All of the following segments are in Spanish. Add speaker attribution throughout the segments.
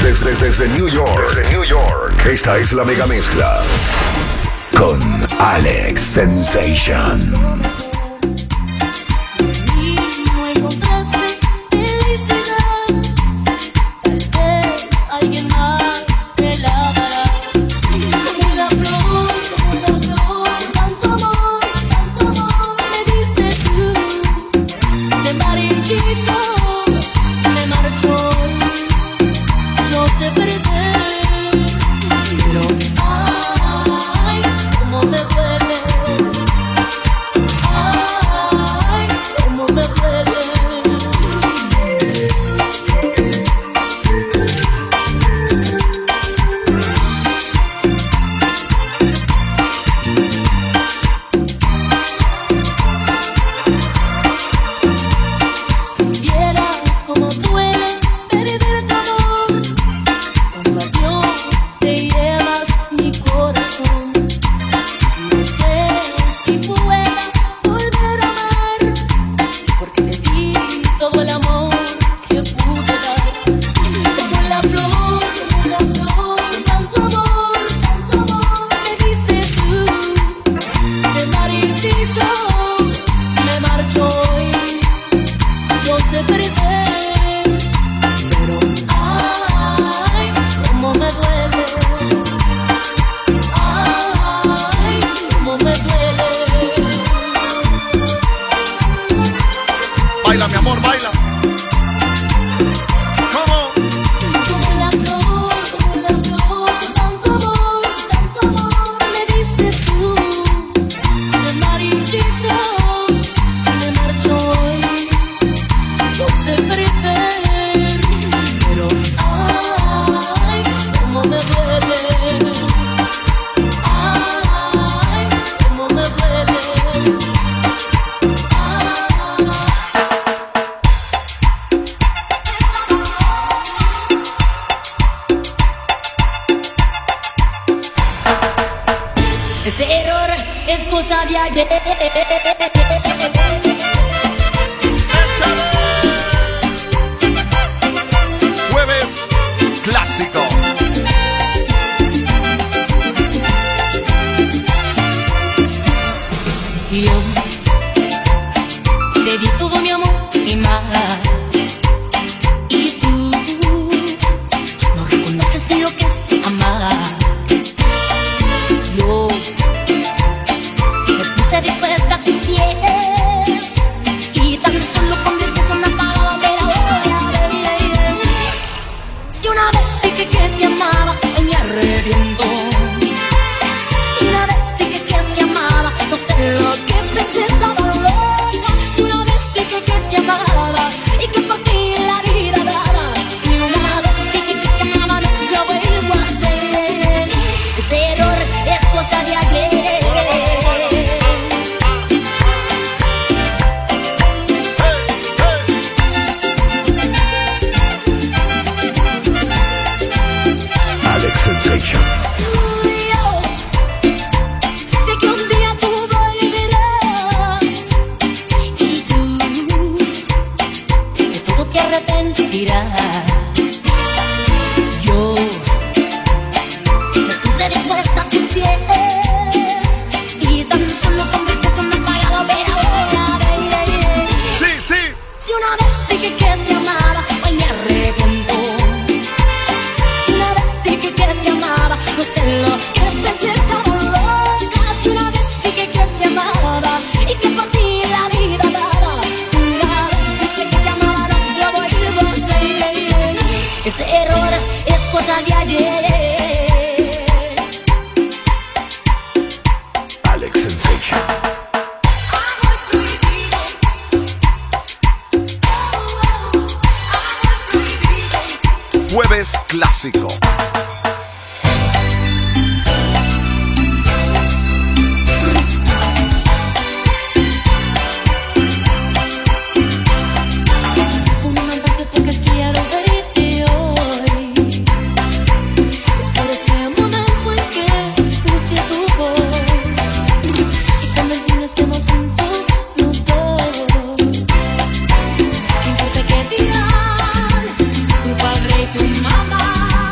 Speaker 1: Desde New York. Esta es la mega mezcla con Alex Sensation.
Speaker 2: Baila, mi amor, baila. ¿Cómo?
Speaker 3: Como la flor, tanto amor me diste tú. De amarillito me marchó hoy. Yo sé perder, pero ay, cómo me duele. Ay, cómo me duele. Ese error es cosa de ayer.
Speaker 2: Jueves clásico.
Speaker 3: Yo te di todo mi amor y más. Y tú no reconoces ni lo que es amar. Yo me puse dispuesta a tus pies y tan solo con mis besos me apagaba ver ahora, baby. Si una vez dije que te amaba, hoy me arrepiento. Si una vez dije que te amaba, no sé lo que pensé, estaba loca. Si una vez dije que te amaba y que por ti la vida daba. Si una vez dije que te amaba, no lo vuelvo a hacer. Ese error es cosa de ayer.
Speaker 1: Alex Sensation.
Speaker 3: Sé que un día tú volverás y tú de todo te arrepentirás. Yo me puse dispuesta a tus pies y tan solo con mis besos me apagaba ver ahora, baby.
Speaker 2: Sí, sí.
Speaker 3: Si una vez dije que te amaba, hoy me arrepiento. Si una vez dije que te amaba, no sé lo que pensé, estaba loca. Si una vez dije que te amaba y que por ti la vida daba. Si una vez dije que te amaba, no lo vuelvo a hacer. Ese error es cosa de ayer.
Speaker 1: Alex Sensation.
Speaker 3: Amor prohibido. Amor prohibido.
Speaker 2: Jueves clásico.
Speaker 3: Una mandaste porque quiero verte hoy. Es por ese momento en que escuché tu voz y cuando entiendes que vamos juntos los dos. ¿Quién sabe qué dirán tu padre y tu mamá?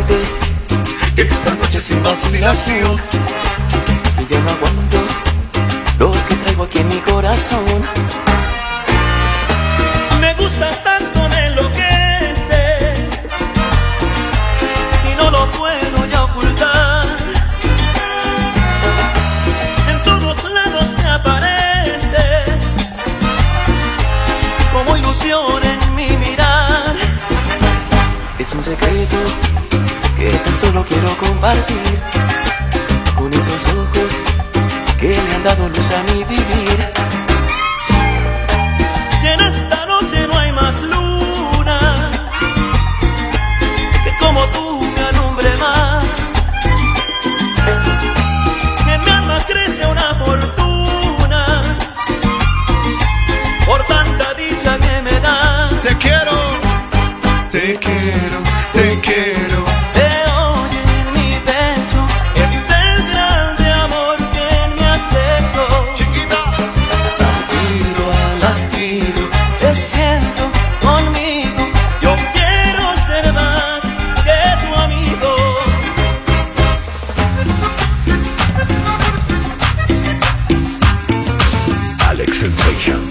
Speaker 4: decirte que esta noche sin vacilación, que ya no aguanto lo que traigo aquí en mi corazón. Me gusta tanto, me enloquece y no lo puedo ya ocultar. En todos lados me apareces como ilusión en mi mirar. Es un secreto que tan solo quiero compartir con esos ojos que le han dado luz a mi vivir. Y en esta noche no hay más luna que como tú me alumbre más. En mi alma crece una fortuna por tanta dicha que me da.
Speaker 2: Te quiero,
Speaker 4: Te quiero, te quiero. Se oye en mi pecho, es el grande amor que me has hecho.
Speaker 2: chiquita.
Speaker 4: Latido a latido, te siento conmigo. Yo quiero ser más que tu amigo.
Speaker 1: Alex Sensation.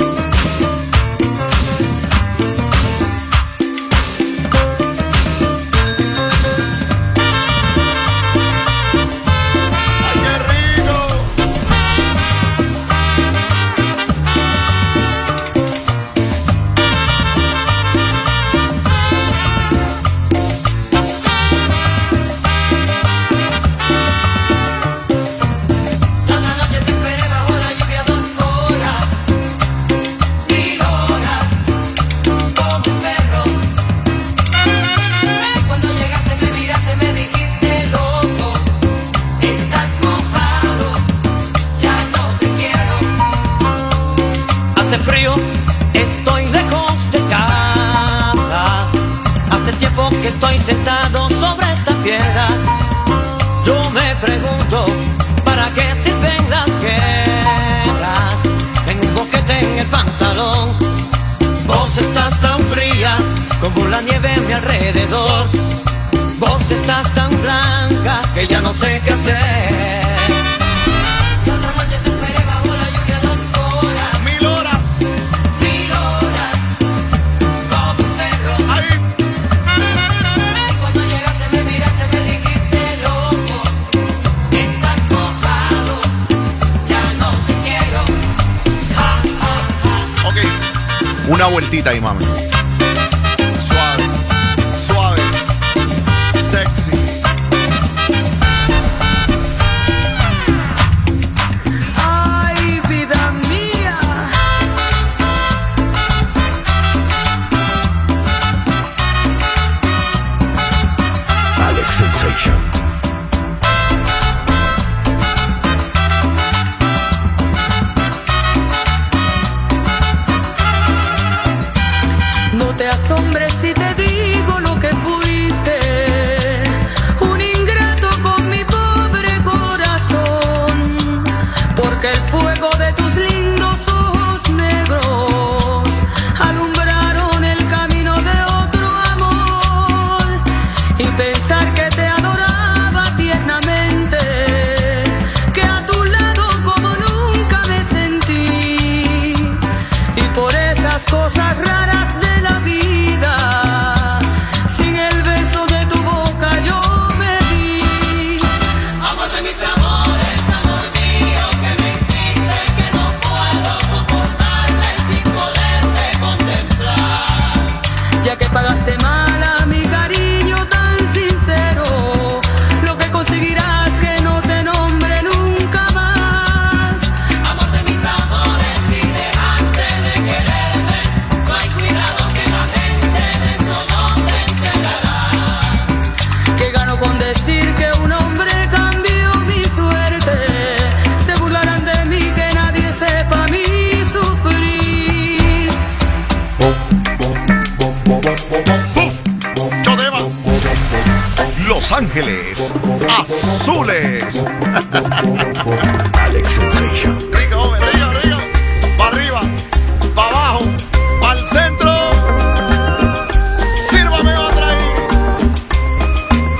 Speaker 2: Ay, qué rico.
Speaker 5: Otra noche te esperé bajo la lluvia 2 horas, 1000 horas, como un perro. Y cuando llegaste me miraste, me dijiste loco, estás mojado, ya no te quiero.
Speaker 4: Hace frío, estoy lejos de casa. Hace tiempo que estoy sentado sobre esta piedra. Yo me pregunto, ¿para qué sirven las guerras? Tengo un boquete en el pantalón. Vos estás tan fría como la nieve a mi alrededor. Vos estás tan blanca que ya no sé qué hacer.
Speaker 5: Y otra noche te esperé bajo la lluvia 2 horas,
Speaker 2: 1000 horas.
Speaker 5: 1000 horas, como un perro.
Speaker 2: Ay,
Speaker 5: Y cuando llegaste me miraste, me dijiste loco, estás mojado, ya no te quiero.
Speaker 2: ok. Una vueltita ahí, mami. Suave, suave, sexy.
Speaker 5: Ay, vida mía.
Speaker 1: Alex Sensation.
Speaker 5: No te asombres si te digo lo que fuiste, un ingrato con mi pobre corazón, porque el fuego de tus lindos ojos negros alumbraron el camino de otro amor, y pensar que te adoraba tiernamente, que a tu lado como nunca me sentí, y por esas cosas raras de la vida, sin el beso de tu boca yo me vi. Amor de mis amores, amor mío, que me hiciste, que no puedo conformarme sin poderte contemplar. Ya que pagaste mal a mi cariño tan sincero, lo que conseguirás que no te nombre nunca más. Amor de mis amores, si dejaste de quererme, no hay cuidado que la gente de eso no se enterará. Que gano con decir que un hombre cambió mi suerte, se burlarán de mí, que nadie sepa mi sufrir.
Speaker 2: Chodeva. Los Ángeles Azules.
Speaker 1: Alex Sensation.
Speaker 2: Rico, joven, rico, rico. Pa' arriba, pa' abajo, pa' el centro. Sírvame otra ahí.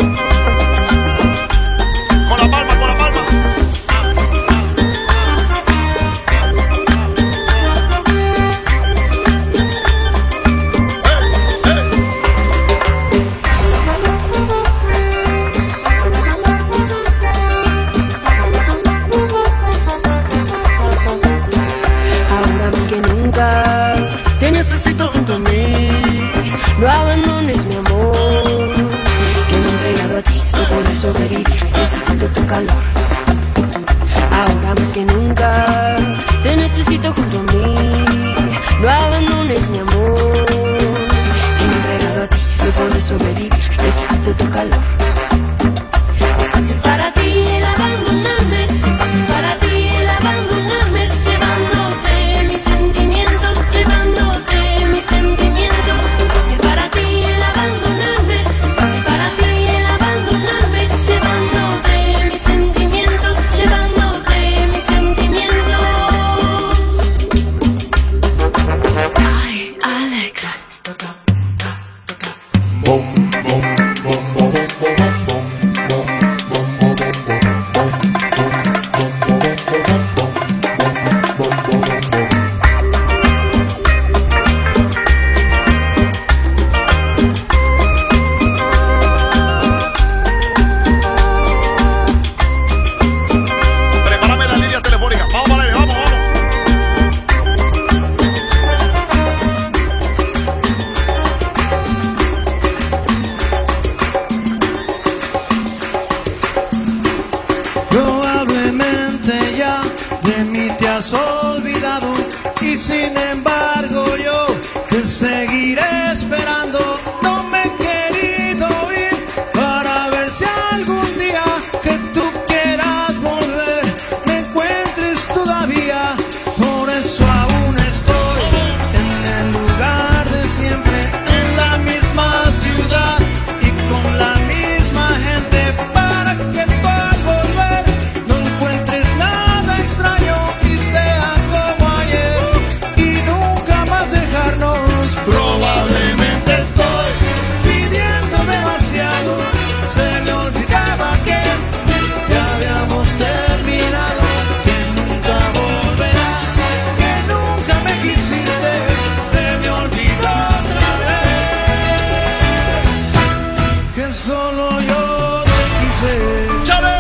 Speaker 5: sobrevivir, necesito tu calor. Ahora más que nunca te necesito junto a mí. No abandones mi amor. Entregado a ti, no puedo sobrevivir, necesito tu calor. Es fácil para ti el abandonarme, es fácil para ti el abandonarme, llevándote mis sentimientos, llevándote mis sentimientos. Es fácil para ti el abandonarme, es fácil para ti el abandonarme, llevándote mis sentimientos, llevándote mis sentimientos. Ay, Alex.
Speaker 1: Boom, boom, boom, boom, boom, boom.
Speaker 2: Prepárame la línea telefónica. Vamos, vale, vamos, vamos.
Speaker 6: Probablemente ya de mí te has olvidado y sin embargo yo te seguiré esperando. No me he querido ir para ver si algún día que tú quieras volver me encuentres todavía. Por eso aún estoy en el lugar de siempre, en la misma ciudad y con la misma gente, para que tú al volver no encuentres nada extraño y sea como ayer y nunca más dejarnos. Probablemente estoy pidiendo demasiado, se me olvidaba que ya habíamos terminado, que nunca volverás, que nunca me quisiste, se me olvidó otra vez, que solo yo te quise.
Speaker 2: ¡Chale!